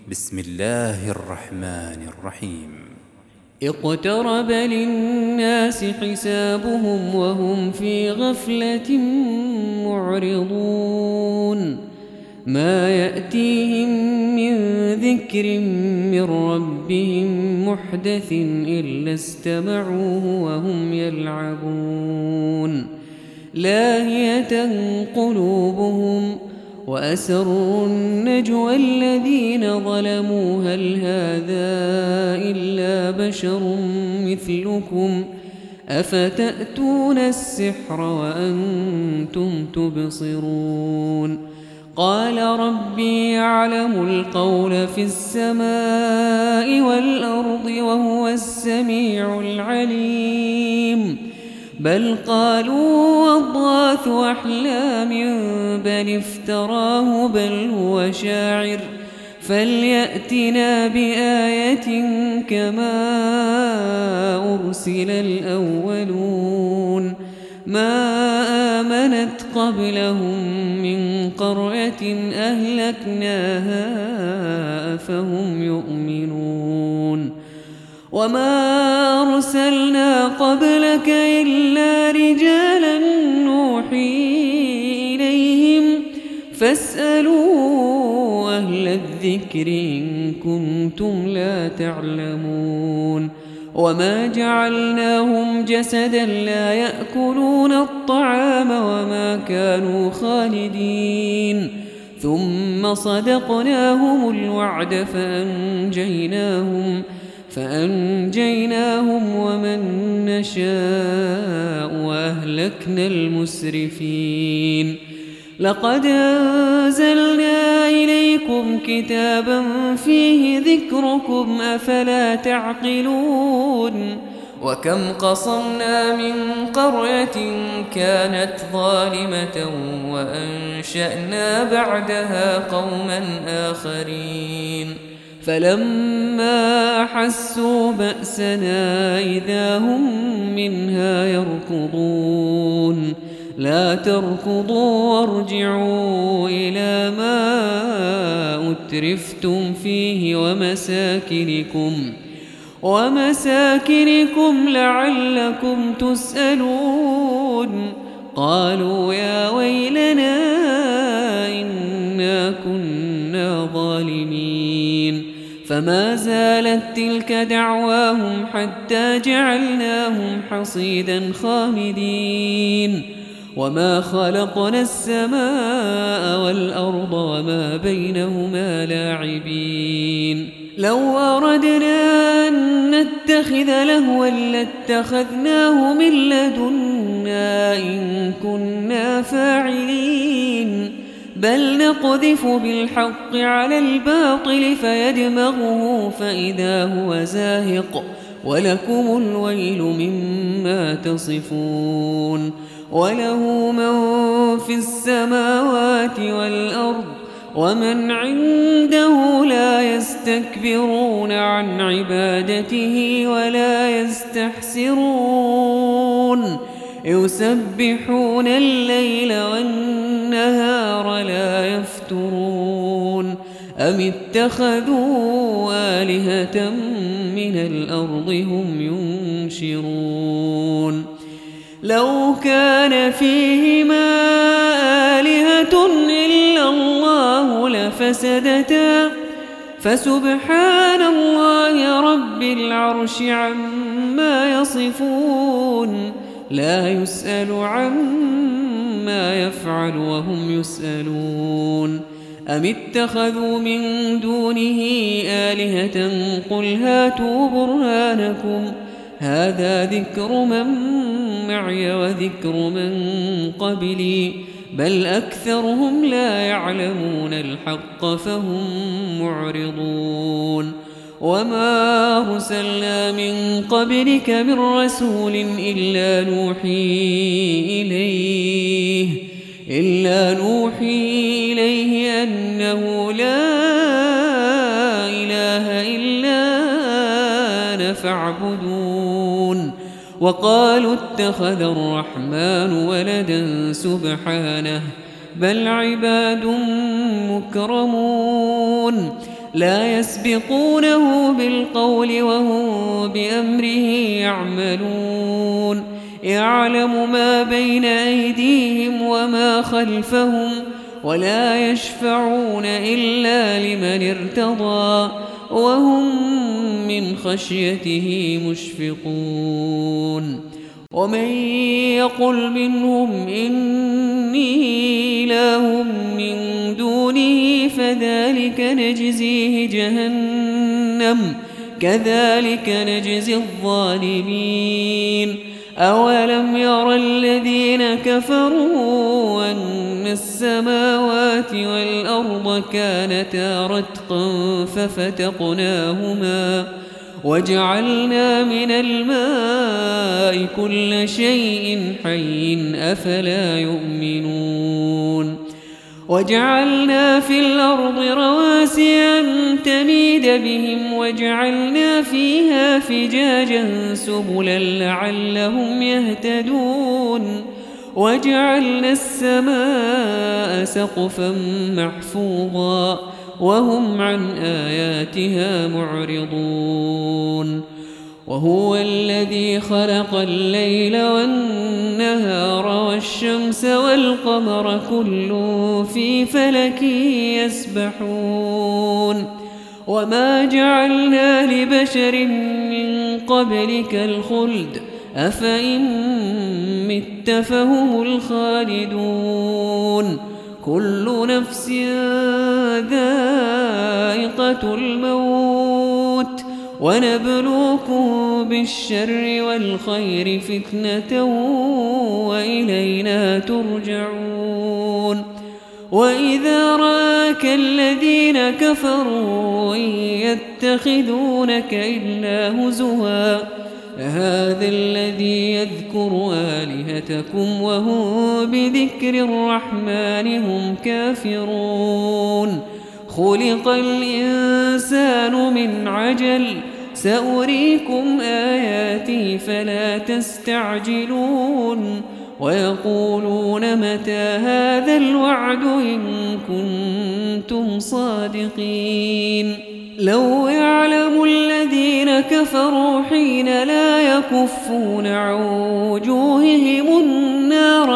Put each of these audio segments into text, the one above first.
بسم الله الرحمن الرحيم. اقترب للناس حسابهم وهم في غفلة معرضون ما يأتيهم من ذكر من ربهم محدث إلا استمعوه وهم يلعبون لاهية قلوبهم وأسروا النجوى الذين ظلموا هل هذا إلا بشر مثلكم أفتأتون السحر وأنتم تبصرون قال ربي يعلم القول في السماء والأرض وهو السميع العليم بل قالوا أضغاث أحلام بل افتراه بل هو شاعر فليأتنا بآية كما أرسل الأولون ما آمنت قبلهم من قرية أهلكناها أفهم يؤمنون وما أرسلنا قبلك إلا رجالا نوحي إليهم فاسألوا أهل الذكر إن كنتم لا تعلمون وما جعلناهم جسدا لا يأكلون الطعام وما كانوا خالدين ثم صدقناهم الوعد فأنجيناهم ومن نشاء وأهلكنا المسرفين لقد أنزلنا إليكم كتابا فيه ذكركم أفلا تعقلون وكم قصمنا من قرية كانت ظالمة وأنشأنا بعدها قوما آخرين فلما أحسوا بأسنا إذا هم منها يركضون لا تركضوا وارجعوا إلى ما أترفتم فيه ومساكنكم لعلكم تسألون قالوا يا ويلنا إنا كنا ظالمين فما زالت تلك دعواهم حتى جعلناهم حصيدا خامدين وما خلقنا السماء والأرض وما بينهما لاعبين لو أردنا أن نتخذ لهوا لاتخذناه من لدنا إن كنا فاعلين بل نقذف بالحق على الباطل فيدمغه فإذا هو زاهق ولكم الويل مما تصفون وله من في السماوات والأرض ومن عنده لا يستكبرون عن عبادته ولا يستحسرون يسبحون الليل والنهار لا يفترون أم اتخذوا آلهة من الأرض هم ينشرون لو كان فيهما آلهة إلا الله لفسدتا فسبحان الله رب العرش عما يصفون لا يسأل عما يفعل وهم يسألون أم اتخذوا من دونه آلهة قل هاتوا برهانكم هذا ذكر من معي وذكر من قبلي بل أكثرهم لا يعلمون الحق فهم معرضون وما أرسلنا من قبلك من رسول إلا نوحي إليه أنه لا إله إلا أنا فاعبدون وقالوا اتخذ الرحمن ولدا سبحانه بل عباد مكرمون لا يسبقونه بالقول وهم بأمره يعملون يعلم ما بين أيديهم وما خلفهم ولا يشفعون إلا لمن ارتضى وهم من خشيته مشفقون ومن يقل منهم إني إله من دونه فذلك نجزيه جهنم كذلك نجزي الظالمين أولم ير الذين كفروا أن السماوات والأرض كانتا رتقا ففتقناهما وجعلنا من الماء كل شيء حي أفلا يؤمنون وجعلنا في الأرض رواسي أن تميد بهم وجعلنا فيها فجاجا سبلا لعلهم يهتدون وجعلنا السماء سقفا محفوظا وهم عن آياتها معرضون وهو الذي خلق الليل والنهار والشمس والقمر كل في فلك يسبحون وما جعلنا لبشر من قبلك الخلد أفإن مت فهم الخالدون كل نفس ذائقة الموت ونبلوكم بالشر والخير فتنة وإلينا ترجعون وإذا رآك الذين كفروا إن يتخذونك إلا هزوا هذا الذي يذكر آلهتكم وهم بذكر الرحمن هم كافرون خلق الإنسان من عجل سأريكم آياتي فلا تستعجلون ويقولون متى هذا الوعد إن كنتم صادقين لو يعلم الذين كفروا حين لا يكفون عن وجوههم النار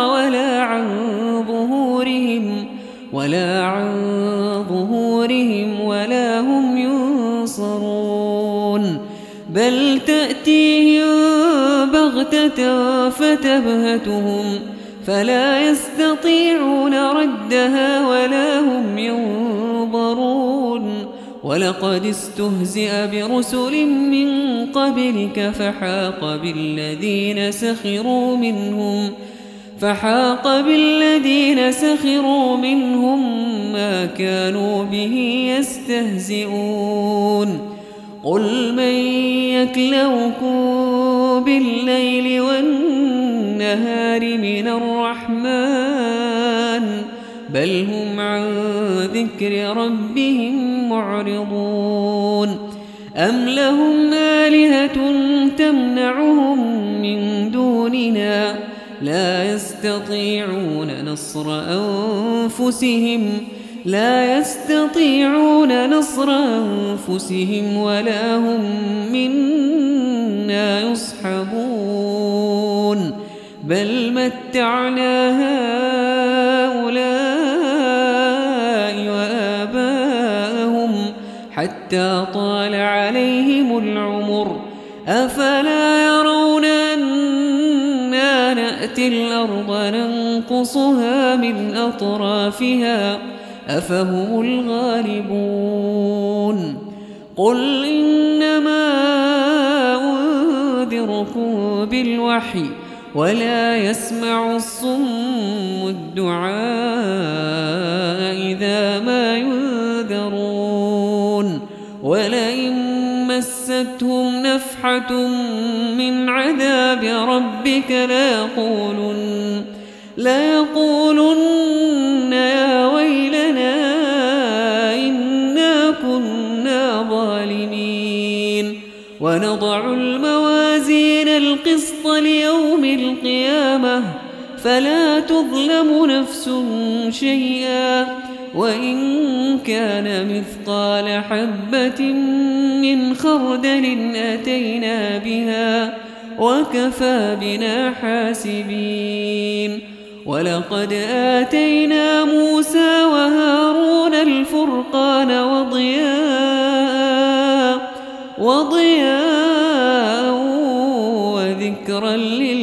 ولا هم ينصرون بل تأتيهم بغتة فتبهتهم فلا يستطيعون ردها ولا هم ينظرون ولقد استهزئ برسل من قبلك فحاق بالذين سخروا منهم ما كانوا به يستهزئون قل من يكلؤكم بالليل والنهار من الرحمن بل هم عن ذكر ربهم معرضون أم لهم آلهة تمنعهم من دوننا لا يستطيعون نصر أنفسهم ولا هم منا يصحبون بل متعنا هؤلاء وآباءهم حتى طال عليهم العمر أفلا يرون أنا نأتي الأرض ننقصها من أطرافها أفهم الغالبون قل إنما أنذركم بالوحي ولا يسمع الصم الدعاء إذا ما ينذرون ولئن مستهم نفحة من عذاب ربك ليقولن يا ويلنا إنا كنا ظالمين ونضع الموازين القسط ليوم القيامة فلا تظلم نفس شيئا وإن كان مثقال حبة من خردل أتينا بها وكفى بنا حاسبين ولقد آتينا موسى وهارون الفرقان وضياء وذكرا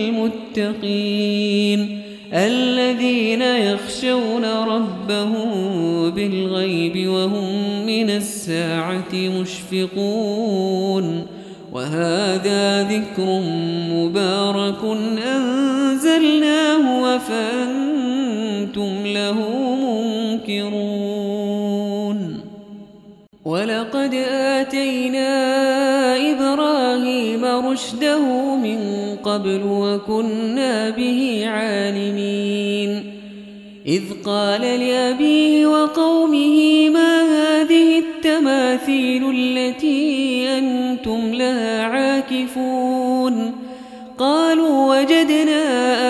للمتقين الذين يخشون ربهم بالغيب وهم من الساعة مشفقون وهذا ذكر مبارك أنزلناه وفأنتم له منكرون ولقد آتينا إبراهيم رشده من قبل وكنا به عالمين إذ قال لأبيه وقومه ما هذه التماثيل التي أنتم لها عاكفون قالوا وجدنا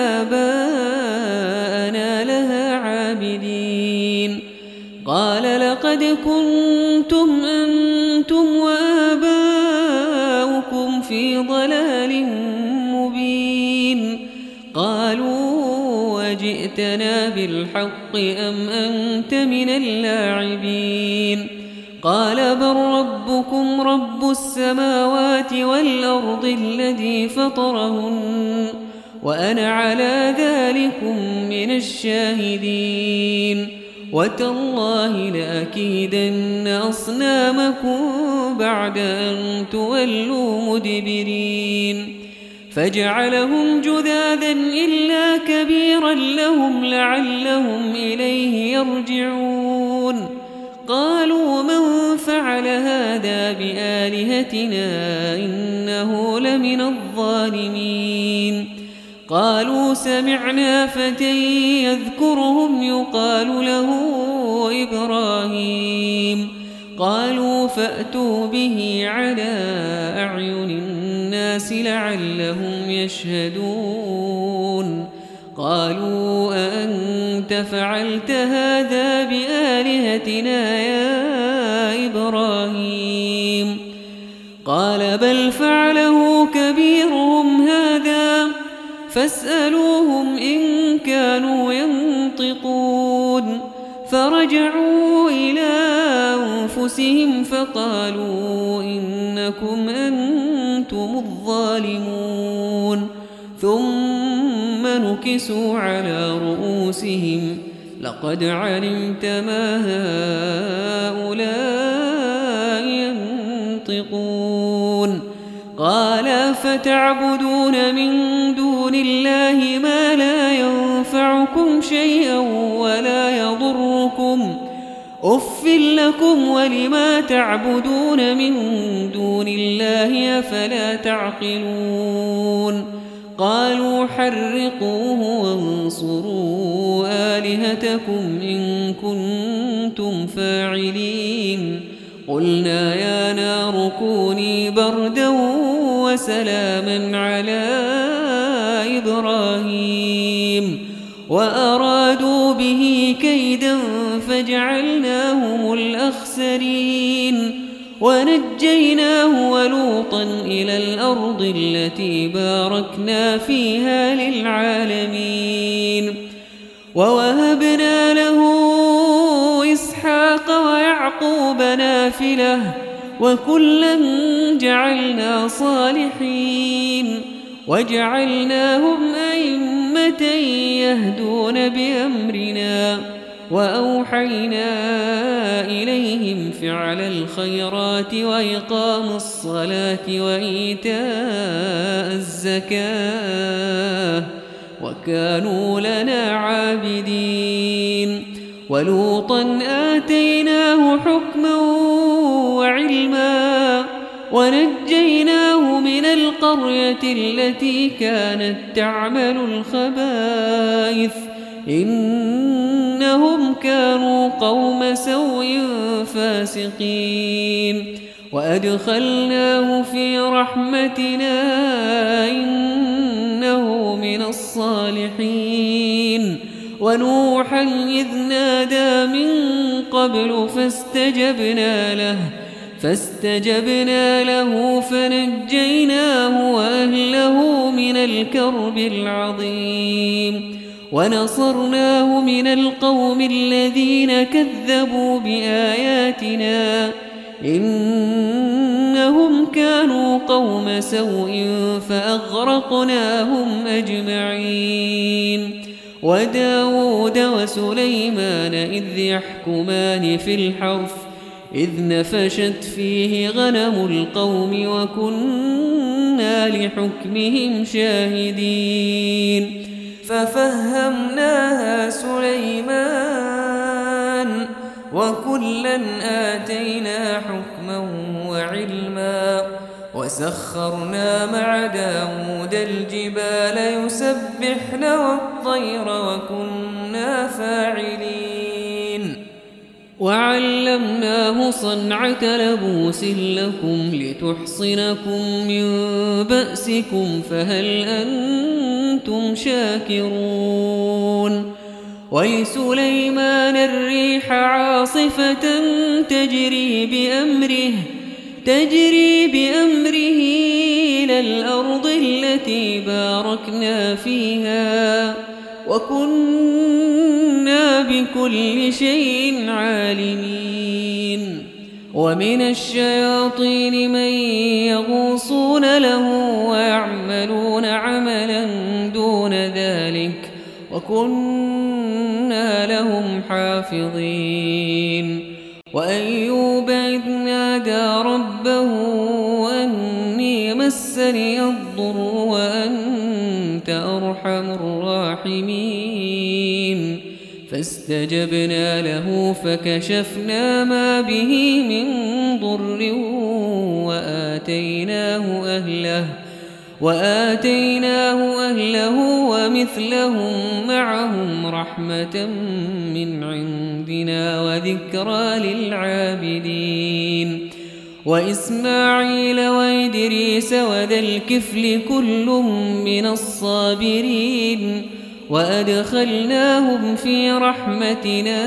آباءنا لها عابدين قال لقد كنتم أنتم وآباؤكم في ضلال مبين قالوا وجئتنا بالحق أم أنت من اللاعبين قال بل ربكم رب السماوات والأرض الذي فطرهن وأنا على ذلكم من الشاهدين وتالله لأكيدن أصنامكم بعد أن تولوا مدبرين فجعلهم جذاذا إلا كبيرا لهم لعلهم إليه يرجعون قالوا من فعل هذا بآلهتنا إنه لمن الظالمين قالوا سمعنا فتى يذكرهم يقال له إبراهيم قالوا فأتوا به على أعين الناس لعلهم يشهدون قالوا أأنت فعلت هذا بآلهتنا يا إبراهيم قال بل فعله كبيرهم هذا فاسألوهم إن كانوا ينطقون فرجعوا إلى أنفسهم فقالوا إنكم أنتم الظالمون ثم نكسوا على رؤوسهم لقد علمت ما هؤلاء ينطقون قال فتعبدون من دون الله ما لا ينفعكم شيئا ولا يضركم أف لكم ولما تعبدون من دون الله أفلا تعقلون قالوا حرقوه وانصروا آلهتكم إن كنتم فاعلين قلنا يا نار كوني بردا وسلاما على إبراهيم وأرادوا به كيدا فجعلناهم الأخسرين ونجيناه ولوطا إلى الأرض التي باركنا فيها للعالمين ووهبنا له إسحاق ويعقوب نافلة وكلا جعلنا صالحين وجعلناهم أئمة يهدون بأمرنا وأوحينا إليهم فعل الخيرات وإقام الصلاة وإيتاء الزكاة وكانوا لنا عابدين ولوطا آتيناه حكما وعلما ونجيناه من القرية التي كانت تعمل الخبائث إنهم كانوا قوم سوء فاسقين وأدخلناه في رحمتنا إنه من الصالحين ونوحا إذ نادى من قبل فاستجبنا له فنجيناه وأهله من الكرب العظيم ونصرناه من القوم الذين كذبوا بآياتنا إنهم كانوا قوم سوء فأغرقناهم أجمعين. وداود وسليمان إذ يحكمان في الحرث إذ نفشت فيه غنم القوم وكنا لحكمهم شاهدين ففهمناها سليمان وكلا آتينا حكما وعلما وسخرنا مع داود الجبال يسبحن والطير وكنا فاعلين وعلمناه صنعة لبوس لكم لتحصنكم من بأسكم فهل أنتم شاكرون. ولسليمان الريح عاصفة تجري بأمره إلى الأرض التي باركنا فيها وكنا بكل شيء عالمين. ومن الشياطين من يغوصون له ويعملون عملا دون ذلك وكنا لهم حافظين. وأيوب إذ نادى ربه أني مسني الضر وأنت أرحم الراحمين فاستجبنا له فكشفنا ما به من ضر وآتيناه أهله ومثلهم معهم رحمة من عندنا وذكرى للعابدين. وإسماعيل وإدريس وذا الكفل كل من الصابرين وأدخلناهم في رحمتنا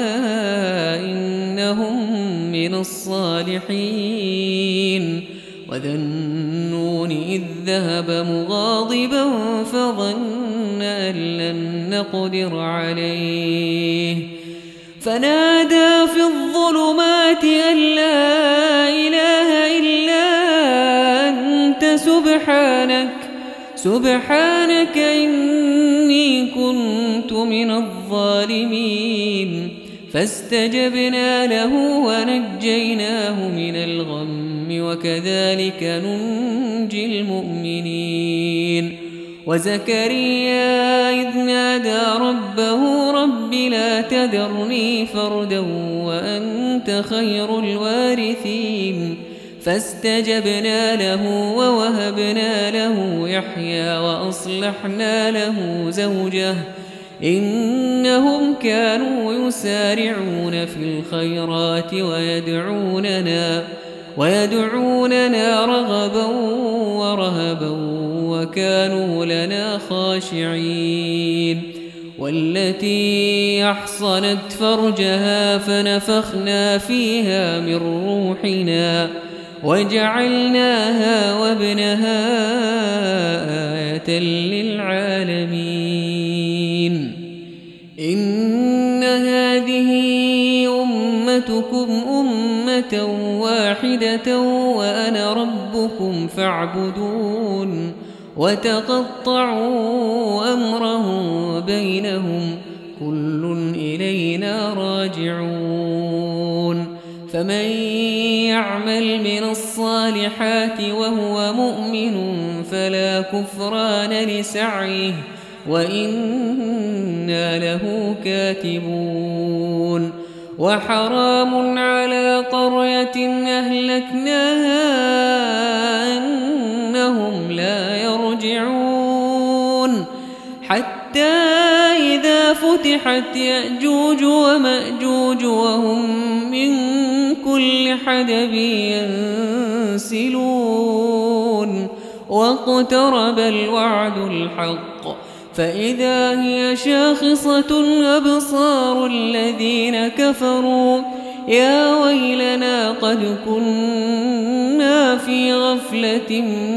إنهم من الصالحين. وذا النون إذ ذهب مغاضبا فظن أن لن نقدر عليه فنادى في الظلمات أن لا إله إلا أنت سبحانك إني كنت من الظالمين. فاستجبنا له ونجيناه من الغم وكذلك ننجي المؤمنين. وزكريا إذ نادى ربه رب لا تذرني فردا وأنت خير الوارثين فاستجبنا له ووهبنا له يحيى وأصلحنا له زوجه إنهم كانوا يسارعون في الخيرات ويدعوننا رغبا ورهبا وكانوا لنا خاشعين. والتي أحصنت فرجها فنفخنا فيها من روحنا وجعلناها وابنها آية للعالمين. إن هذه أمتكم أمة واحدة وأنا ربكم فاعبدون. وتقطعوا أمرهم بينهم كل إلينا راجعون. فمن يعمل من الصالحات وهو مؤمن فلا كفران لسعيه وإنا له كاتبون. وحرام على قرية أهلكناها أنهم لا يرجعون حتى إذا فتحت يأجوج ومأجوج وهم من كل حدب ينسلون واقترب الوعد الحق فإذا هي شاخصة أبصار الذين كفروا يا ويلنا قد كنا في غفلة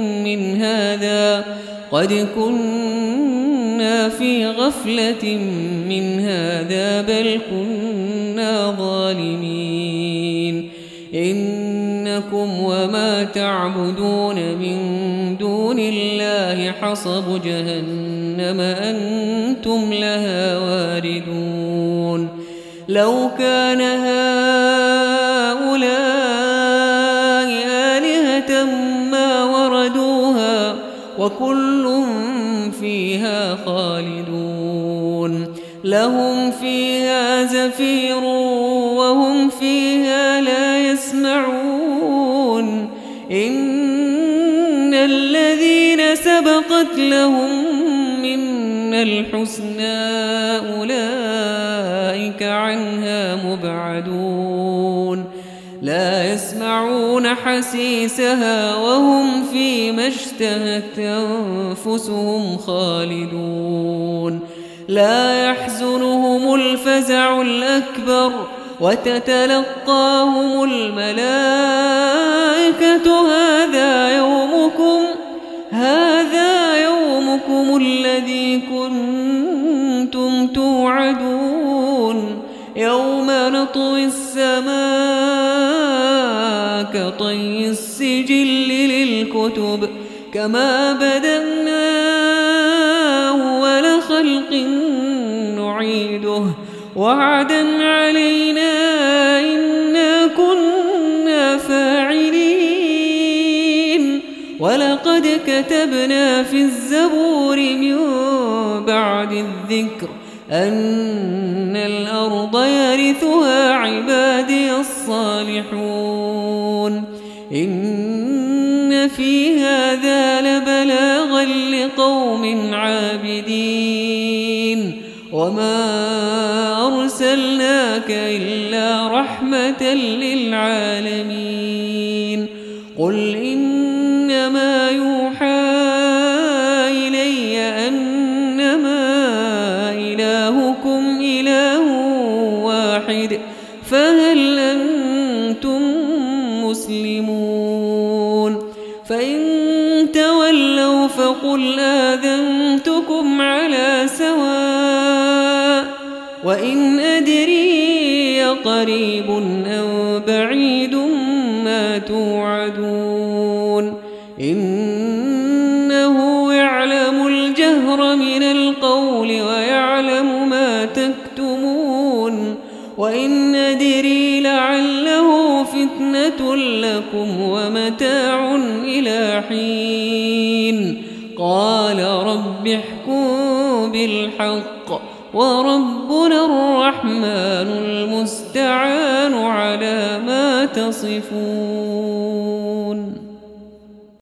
من هذا بل كنا ظالمين إنكم وما تعبدون من دون الله حصب جهنم أنتم لها واردون لو كان هؤلاء آلهة ما وردوها وكل فيها خالدون لهم فيها زفير وهم فيها لا يسمعون إن الذين سبقت لهم منا الحسنى أولئك عنها مبعدون لا يسمعون حسيسها وهم فيما اشتهت أنفسهم خالدون لا يحزنهم الفزع الأكبر وتتلقاهم الملائكة هذا يومكم الذي كنتم توعدون يوم نطوي السماء كطي السجل للكتب كما بدأنا أول خلق نعيده وعدا علينا إنا كنا فاعلين ولقد كتبنا في الزبور من بعد الذكر أن الأرض يرثها عبادي الصالحون إن في هذا لبلاغا لقوم عابدين وما أرسلناك إلا رحمة للعالمين قل إنما يوحى إلي أنما إلهكم إله واحد فهل أنتم مسلمون فإن تولوا فقل آذنتكم على سواء وإن أدري قريب أو بعيد ما توعدون إنه يعلم الجهر من القول ويعلم ما تكتمون وإن أدري لعله فتنة لكم ومتاع إلى حين قال رب احكم بالحق وربنا الرحمن المستعان على ما تصفون.